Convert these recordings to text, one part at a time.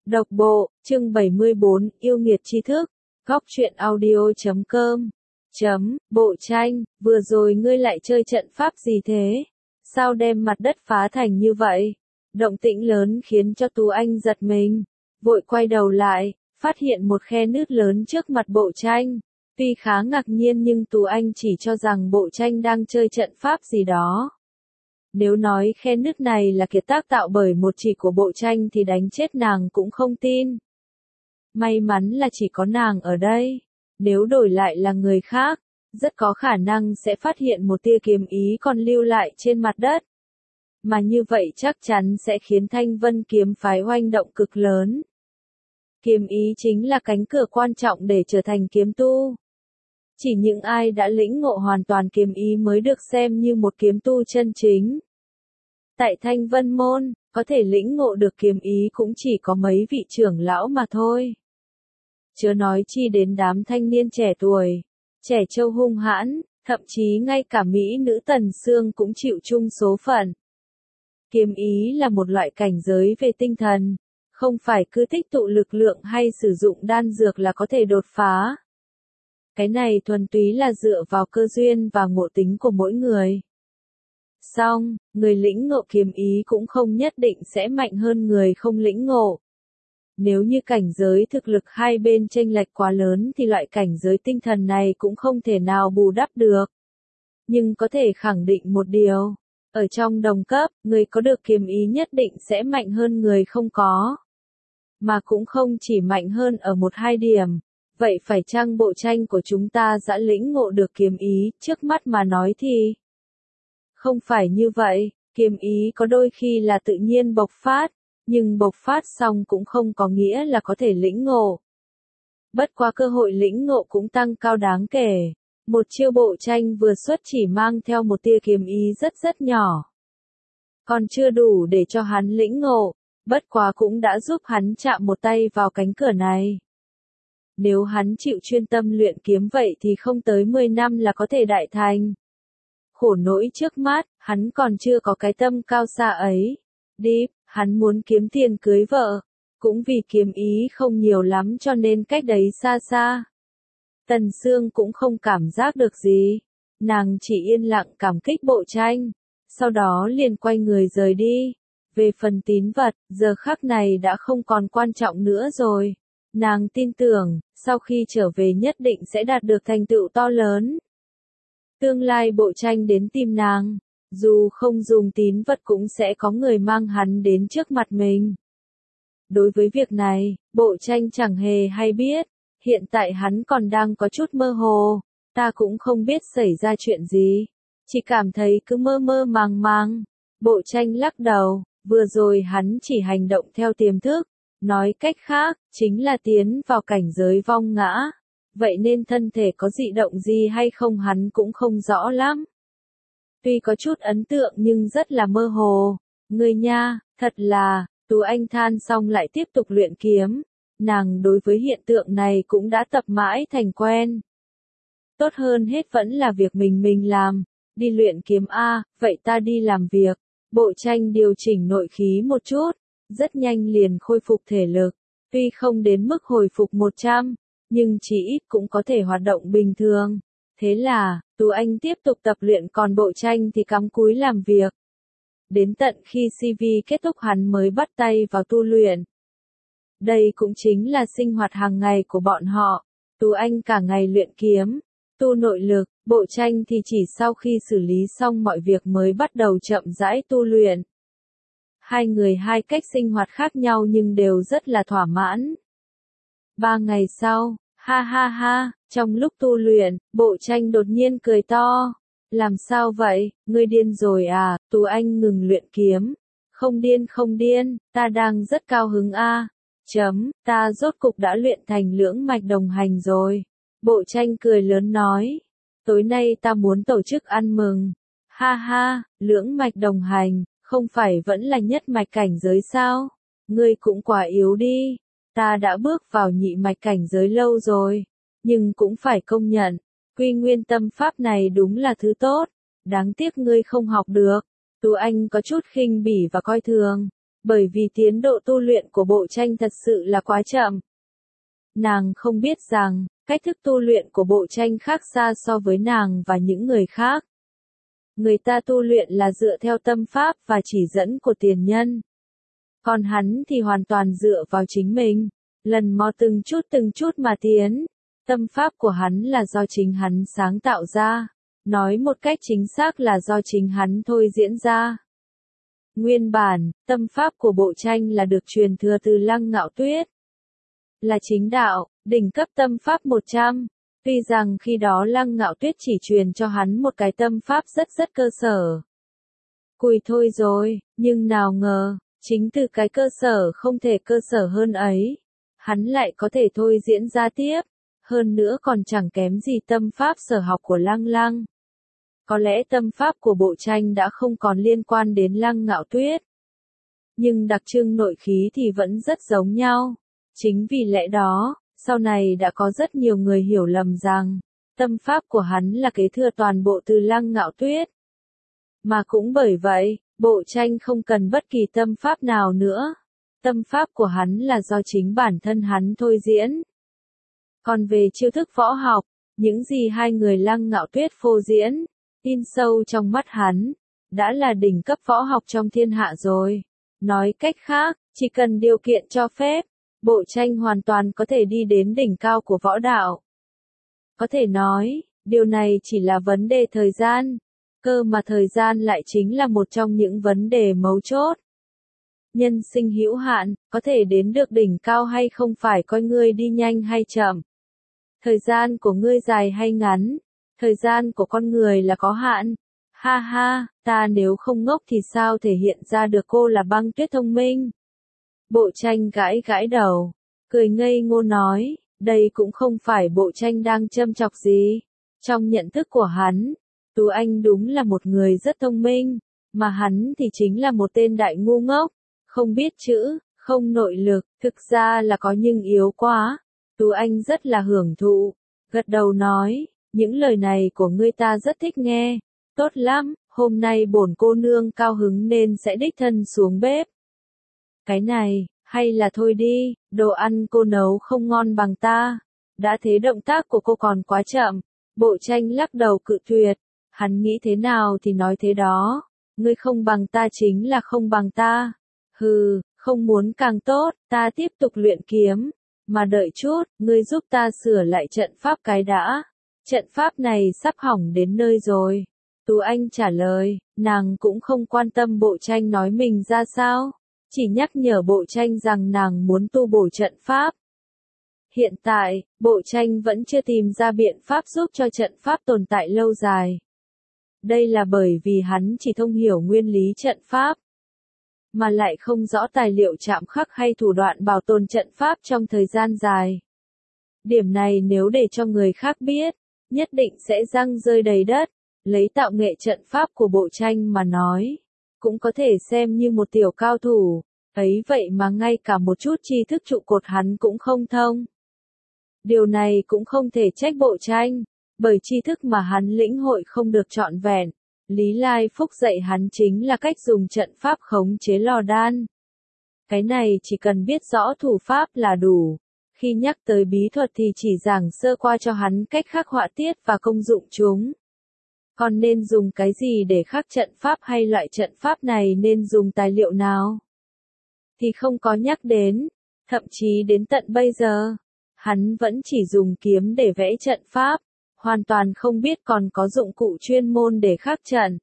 Độc bộ, chương 74, yêu nghiệt tri thức, góc truyện audio.com. Bộ tranh, vừa rồi ngươi lại chơi trận pháp gì thế? Sao đem mặt đất phá thành như vậy? Động tĩnh lớn khiến cho Tú Anh giật mình, vội quay đầu lại, phát hiện một khe nứt lớn trước mặt bộ tranh. Tuy khá ngạc nhiên nhưng Tú Anh chỉ cho rằng bộ tranh đang chơi trận pháp gì đó. Nếu nói khe nứt này là kiệt tác tạo bởi một chỉ của bộ tranh thì đánh chết nàng cũng không tin. May mắn là chỉ có nàng ở đây. Nếu đổi lại là người khác, rất có khả năng sẽ phát hiện một tia kiếm ý còn lưu lại trên mặt đất. Mà như vậy chắc chắn sẽ khiến Thanh Vân kiếm phái oanh động cực lớn. Kiếm ý chính là cánh cửa quan trọng để trở thành kiếm tu. Chỉ những ai đã lĩnh ngộ hoàn toàn kiếm ý mới được xem như một kiếm tu chân chính. Tại Thanh Vân Môn, có thể lĩnh ngộ được kiếm ý cũng chỉ có mấy vị trưởng lão mà thôi. Chớ nói chi đến đám thanh niên trẻ tuổi, trẻ trâu hung hãn, thậm chí ngay cả mỹ nữ Tần Sương cũng chịu chung số phận. Kiếm ý là một loại cảnh giới về tinh thần, không phải cứ tích tụ lực lượng hay sử dụng đan dược là có thể đột phá. Cái này thuần túy là dựa vào cơ duyên và ngộ tính của mỗi người. Song, người lĩnh ngộ kiếm ý cũng không nhất định sẽ mạnh hơn người không lĩnh ngộ. Nếu như cảnh giới thực lực hai bên chênh lệch quá lớn thì loại cảnh giới tinh thần này cũng không thể nào bù đắp được. Nhưng có thể khẳng định một điều, ở trong đồng cấp, người có được kiếm ý nhất định sẽ mạnh hơn người không có. Mà cũng không chỉ mạnh hơn ở một hai điểm. Vậy phải chăng bộ tranh của chúng ta đã lĩnh ngộ được kiếm ý, trước mắt mà nói thì? Không phải như vậy, kiếm ý có đôi khi là tự nhiên bộc phát, nhưng bộc phát xong cũng không có nghĩa là có thể lĩnh ngộ. Bất quá cơ hội lĩnh ngộ cũng tăng cao đáng kể. Một chiêu bộ tranh vừa xuất chỉ mang theo một tia kiếm ý rất nhỏ. Còn chưa đủ để cho hắn lĩnh ngộ, bất quá cũng đã giúp hắn chạm một tay vào cánh cửa này. Nếu hắn chịu chuyên tâm luyện kiếm vậy thì không tới 10 năm là có thể đại thành. Khổ nỗi trước mắt, hắn còn chưa có cái tâm cao xa ấy. Đi, hắn muốn kiếm tiền cưới vợ. Cũng vì kiếm ý không nhiều lắm cho nên cách đấy xa xa. Tần Sương cũng không cảm giác được gì. Nàng chỉ yên lặng cảm kích bộ tranh. Sau đó liền quay người rời đi. Về phần tín vật, giờ khắc này đã không còn quan trọng nữa rồi. Nàng tin tưởng, sau khi trở về nhất định sẽ đạt được thành tựu to lớn. Tương lai bộ tranh đến tìm nàng, dù không dùng tín vật cũng sẽ có người mang hắn đến trước mặt mình. Đối với việc này, bộ tranh chẳng hề hay biết, hiện tại hắn còn đang có chút mơ hồ, ta cũng không biết xảy ra chuyện gì, chỉ cảm thấy cứ mơ mơ màng màng. Bộ tranh lắc đầu, vừa rồi hắn chỉ hành động theo tiềm thức. Nói cách khác, chính là tiến vào cảnh giới vong ngã. Vậy nên thân thể có dị động gì hay không hắn cũng không rõ lắm. Tuy có chút ấn tượng nhưng rất là mơ hồ. Người nha, thật là, Tú Anh than xong lại tiếp tục luyện kiếm. Nàng đối với hiện tượng này cũng đã tập mãi thành quen. Tốt hơn hết vẫn là việc mình làm. Đi luyện kiếm a, vậy ta đi làm việc. Bộ tranh điều chỉnh nội khí một chút. Rất nhanh liền khôi phục thể lực, tuy không đến mức hồi phục 100, nhưng chỉ ít cũng có thể hoạt động bình thường. Thế là, Tú Anh tiếp tục tập luyện còn bộ tranh thì cắm cúi làm việc. Đến tận khi CV kết thúc hắn mới bắt tay vào tu luyện. Đây cũng chính là sinh hoạt hàng ngày của bọn họ. Tú Anh cả ngày luyện kiếm, tu nội lực, bộ tranh thì chỉ sau khi xử lý xong mọi việc mới bắt đầu chậm rãi tu luyện. Hai người hai cách sinh hoạt khác nhau nhưng đều rất là thỏa mãn. 3 ngày sau, ha ha ha, trong lúc tu luyện, bộ tranh đột nhiên cười to. Làm sao vậy, ngươi điên rồi à? Tú Anh ngừng luyện kiếm. Không điên, ta đang rất cao hứng a. Ta rốt cục đã luyện thành lưỡng mạch đồng hành rồi. Bộ tranh cười lớn nói. Tối nay ta muốn tổ chức ăn mừng. Ha ha, lưỡng mạch đồng hành. Không phải vẫn là nhất mạch cảnh giới sao? Ngươi cũng quá yếu đi. Ta đã bước vào nhị mạch cảnh giới lâu rồi. Nhưng cũng phải công nhận, Quy Nguyên tâm pháp này đúng là thứ tốt. Đáng tiếc ngươi không học được. Tú Anh có chút khinh bỉ và coi thường. bởi vì tiến độ tu luyện của bộ tranh thật sự là quá chậm. Nàng không biết rằng, cách thức tu luyện của bộ tranh khác xa so với nàng và những người khác. Người ta tu luyện là dựa theo tâm pháp và chỉ dẫn của tiền nhân. Còn hắn thì hoàn toàn dựa vào chính mình, lần mò từng chút mà tiến. Tâm pháp của hắn là do chính hắn sáng tạo ra, nói một cách chính xác là do chính hắn thôi diễn ra. Nguyên bản, tâm pháp của bộ tranh là được truyền thừa từ Lăng Ngạo Tuyết. Là chính đạo, đỉnh cấp tâm pháp 100. Tuy rằng khi đó Lăng Ngạo Tuyết chỉ truyền cho hắn một cái tâm pháp rất cơ sở. Cùi thôi rồi, nhưng nào ngờ, chính từ cái cơ sở không thể cơ sở hơn ấy, hắn lại có thể thôi diễn ra tiếp, hơn nữa còn chẳng kém gì tâm pháp sở học của Lăng Lăng. Có lẽ tâm pháp của bộ tranh đã không còn liên quan đến Lăng Ngạo Tuyết. Nhưng đặc trưng nội khí thì vẫn rất giống nhau. Chính vì lẽ đó, sau này đã có rất nhiều người hiểu lầm rằng, tâm pháp của hắn là kế thừa toàn bộ từ Lăng Ngạo Tuyết. Mà cũng bởi vậy, bộ tranh không cần bất kỳ tâm pháp nào nữa. Tâm pháp của hắn là do chính bản thân hắn thôi diễn. Còn về chiêu thức võ học, những gì hai người Lăng Ngạo Tuyết phô diễn, in sâu trong mắt hắn, đã là đỉnh cấp võ học trong thiên hạ rồi. Nói cách khác, chỉ cần điều kiện cho phép, bộ tranh hoàn toàn có thể đi đến đỉnh cao của võ đạo. Có thể nói, điều này chỉ là vấn đề thời gian, cơ mà thời gian lại chính là một trong những vấn đề mấu chốt. Nhân sinh hữu hạn, có thể đến được đỉnh cao hay không phải coi ngươi đi nhanh hay chậm. Thời gian của ngươi dài hay ngắn, thời gian của con người là có hạn. Ha ha, ta nếu không ngốc thì sao thể hiện ra được cô là Băng Tuyết thông minh. Bộ tranh gãi đầu, cười ngây ngô nói, đây cũng không phải bộ tranh đang châm chọc gì. Trong nhận thức của hắn, Tú Anh đúng là một người rất thông minh, mà hắn thì chính là một tên đại ngu ngốc, không biết chữ, không nội lực, thực ra là có nhưng yếu quá. Tú Anh rất là hưởng thụ, gật đầu nói, những lời này của ngươi ta rất thích nghe, tốt lắm, hôm nay bổn cô nương cao hứng nên sẽ đích thân xuống bếp. Cái này, hay là thôi đi, đồ ăn cô nấu không ngon bằng ta. Đã thế động tác của cô còn quá chậm. Bộ tranh lắc đầu cự tuyệt. Hắn nghĩ thế nào thì nói thế đó. Ngươi không bằng ta chính là không bằng ta. Hừ, không muốn càng tốt, ta tiếp tục luyện kiếm. Mà đợi chút, ngươi giúp ta sửa lại trận pháp cái đã. Trận pháp này sắp hỏng đến nơi rồi. Tú Anh trả lời, nàng cũng không quan tâm bộ tranh nói mình ra sao. Chỉ nhắc nhở bộ tranh rằng nàng muốn tu bổ trận pháp. Hiện tại, bộ tranh vẫn chưa tìm ra biện pháp giúp cho trận pháp tồn tại lâu dài. Đây là bởi vì hắn chỉ thông hiểu nguyên lý trận pháp, mà lại không rõ tài liệu chạm khắc hay thủ đoạn bảo tồn trận pháp trong thời gian dài. Điểm này nếu để cho người khác biết, nhất định sẽ răng rơi đầy đất. Lấy tạo nghệ trận pháp của bộ tranh mà nói, cũng có thể xem như một tiểu cao thủ, ấy vậy mà ngay cả một chút tri thức trụ cột hắn cũng không thông. Điều này cũng không thể trách bộ tranh, bởi tri thức mà hắn lĩnh hội không được trọn vẹn. Lý Lai Phúc dạy hắn chính là cách dùng trận pháp khống chế lò đan. Cái này chỉ cần biết rõ thủ pháp là đủ. Khi nhắc tới bí thuật thì chỉ giảng sơ qua cho hắn cách khắc họa tiết và công dụng chúng. Còn nên dùng cái gì để khắc trận pháp hay loại trận pháp này nên dùng tài liệu nào? Thì không có nhắc đến, thậm chí đến tận bây giờ, hắn vẫn chỉ dùng kiếm để vẽ trận pháp, hoàn toàn không biết còn có dụng cụ chuyên môn để khắc trận.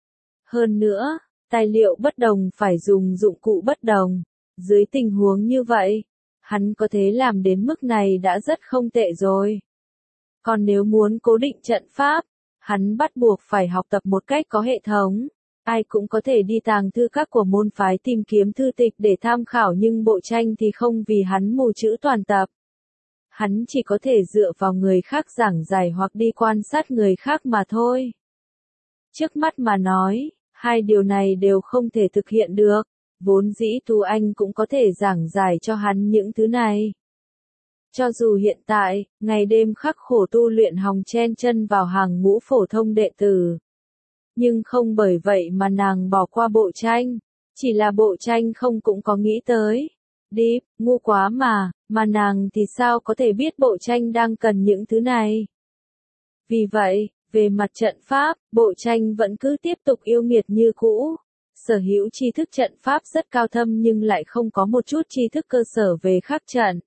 Hơn nữa, tài liệu bất đồng phải dùng dụng cụ bất đồng, dưới tình huống như vậy, hắn có thể làm đến mức này đã rất không tệ rồi. Còn nếu muốn cố định trận pháp, hắn bắt buộc phải học tập một cách có hệ thống. Ai cũng có thể đi tàng thư các của môn phái tìm kiếm thư tịch để tham khảo nhưng bộ tranh thì không vì hắn mù chữ toàn tập. Hắn chỉ có thể dựa vào người khác giảng giải hoặc đi quan sát người khác mà thôi. Trước mắt mà nói, hai điều này đều không thể thực hiện được, vốn dĩ Tú Anh cũng có thể giảng giải cho hắn những thứ này. Cho dù hiện tại, ngày đêm khắc khổ tu luyện hòng chen chân vào hàng ngũ phổ thông đệ tử. Nhưng không bởi vậy mà nàng bỏ qua bộ tranh. Chỉ là bộ tranh không cũng có nghĩ tới. Deep, ngu quá mà nàng thì sao có thể biết bộ tranh đang cần những thứ này. Vì vậy, về mặt trận pháp, bộ tranh vẫn cứ tiếp tục yêu nghiệt như cũ. Sở hữu tri thức trận pháp rất cao thâm nhưng lại không có một chút tri thức cơ sở về khắc trận.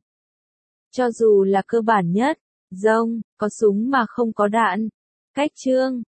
Cho dù là cơ bản nhất, rông, có súng mà không có đạn. Cách chương